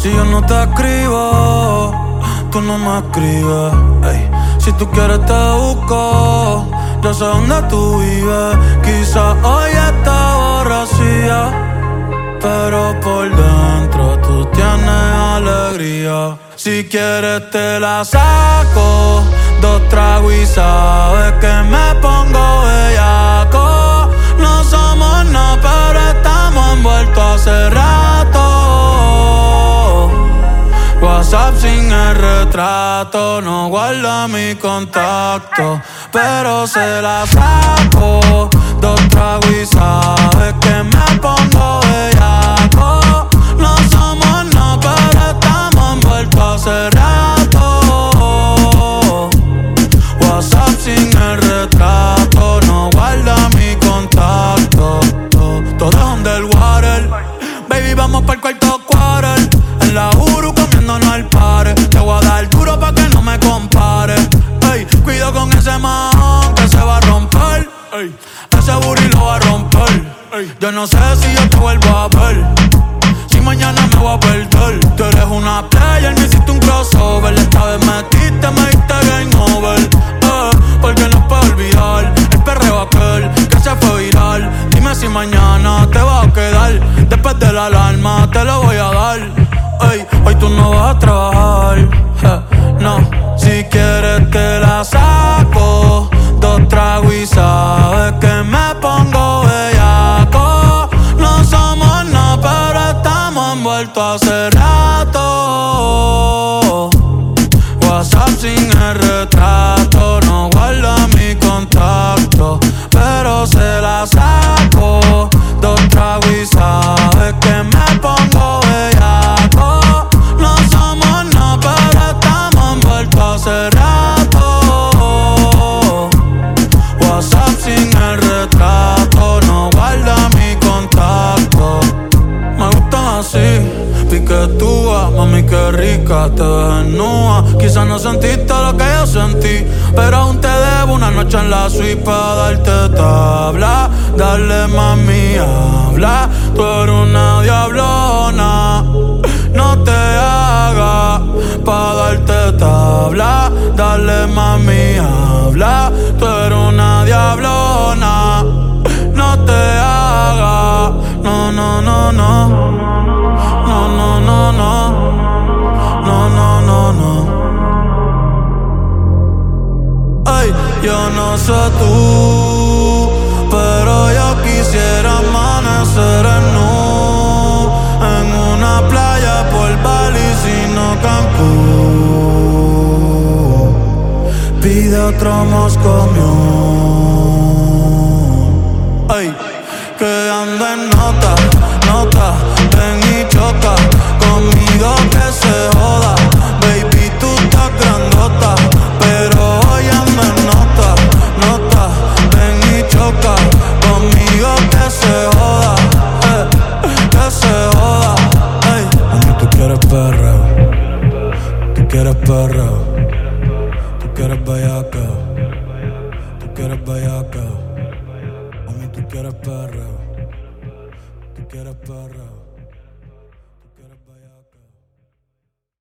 Si yo no te escribo, tú no me escribes. Ey. Si tú quieres te busco, yo sé dónde tú vives. Quizás hoy está borracía, pero por dentro tú tienes alegría. Si quieres te la saco, 2 tragos y sabes que me pongo bellaco. No somos nada, pero estamos envueltos hace rato. WhatsApp sin el retrato, no guarda mi contacto, pero se la saco, 2 tragos y sabes que me pongo bellaco. No somos nada, pero estamos envueltos hace rato. WhatsApp sin el retrato, no guarda mi contacto. Todo es underwater, baby, vamos pa'l cuarto quarter. En la Uru comiéndonos al pare. Te voy a dar duro pa' que no me compare. Ey, cuido con ese man que se va a romper. Ey, ese booty lo va a romper. Ey, yo no sé si yo te vuelvo a ver, si mañana me voy a perder. Tú eres una player, me hiciste un crossover. Esta vez metiste, me diste game over. Porque no puedo olvidar el perreo aquel que se fue viral. Dime si mañana te vas a quedar. Después de la alarma te lo voy a dar. Ey, hoy tú no vas a trabajar, no. Si quieres te la saco, 2 tragos y sabes que me pongo bellaco. No somos nada, pero estamos envueltos hace rato. WhatsApp sin el retrato, no guarda mi contacto, pero se la saco, 2 tragos y sabes que me pongo bellaco. No somos nada, pero estamos envueltos hace rato. WhatsApp sin el retrato, no guarda mi contacto. Me gustan así, piquetúa, mami qué rica, te ves desnuda. Quizás no sentiste lo que yo sentí, pero aún te debo una noche en la suite pa' darte tabla. Dale mami, habla, tú eres una diablona. No te hagas pa' darte tabla. Dale mami, habla, tú eres una diablona. No te hagas, no, no, no, no. No, no, no, no. No, no, no, no. Ay, yo no sé tú, pero yo quisiera amanecer en una playa por Bali, sino Cancún. Pide otro Moscow Mule. Ay, que anda en nota, nota. Ven y choca conmigo que se joda. Baby, tú estás grandota, pero hoy ando en nota, nota. Ven y choca conmigo que se joda, que se joda. Ey, mami, tú quieres perreo, tú quieres perreo, tú quieres bellaca, tú quieres bellaca. Mami, tú quieres perreo, tú quieres perreo.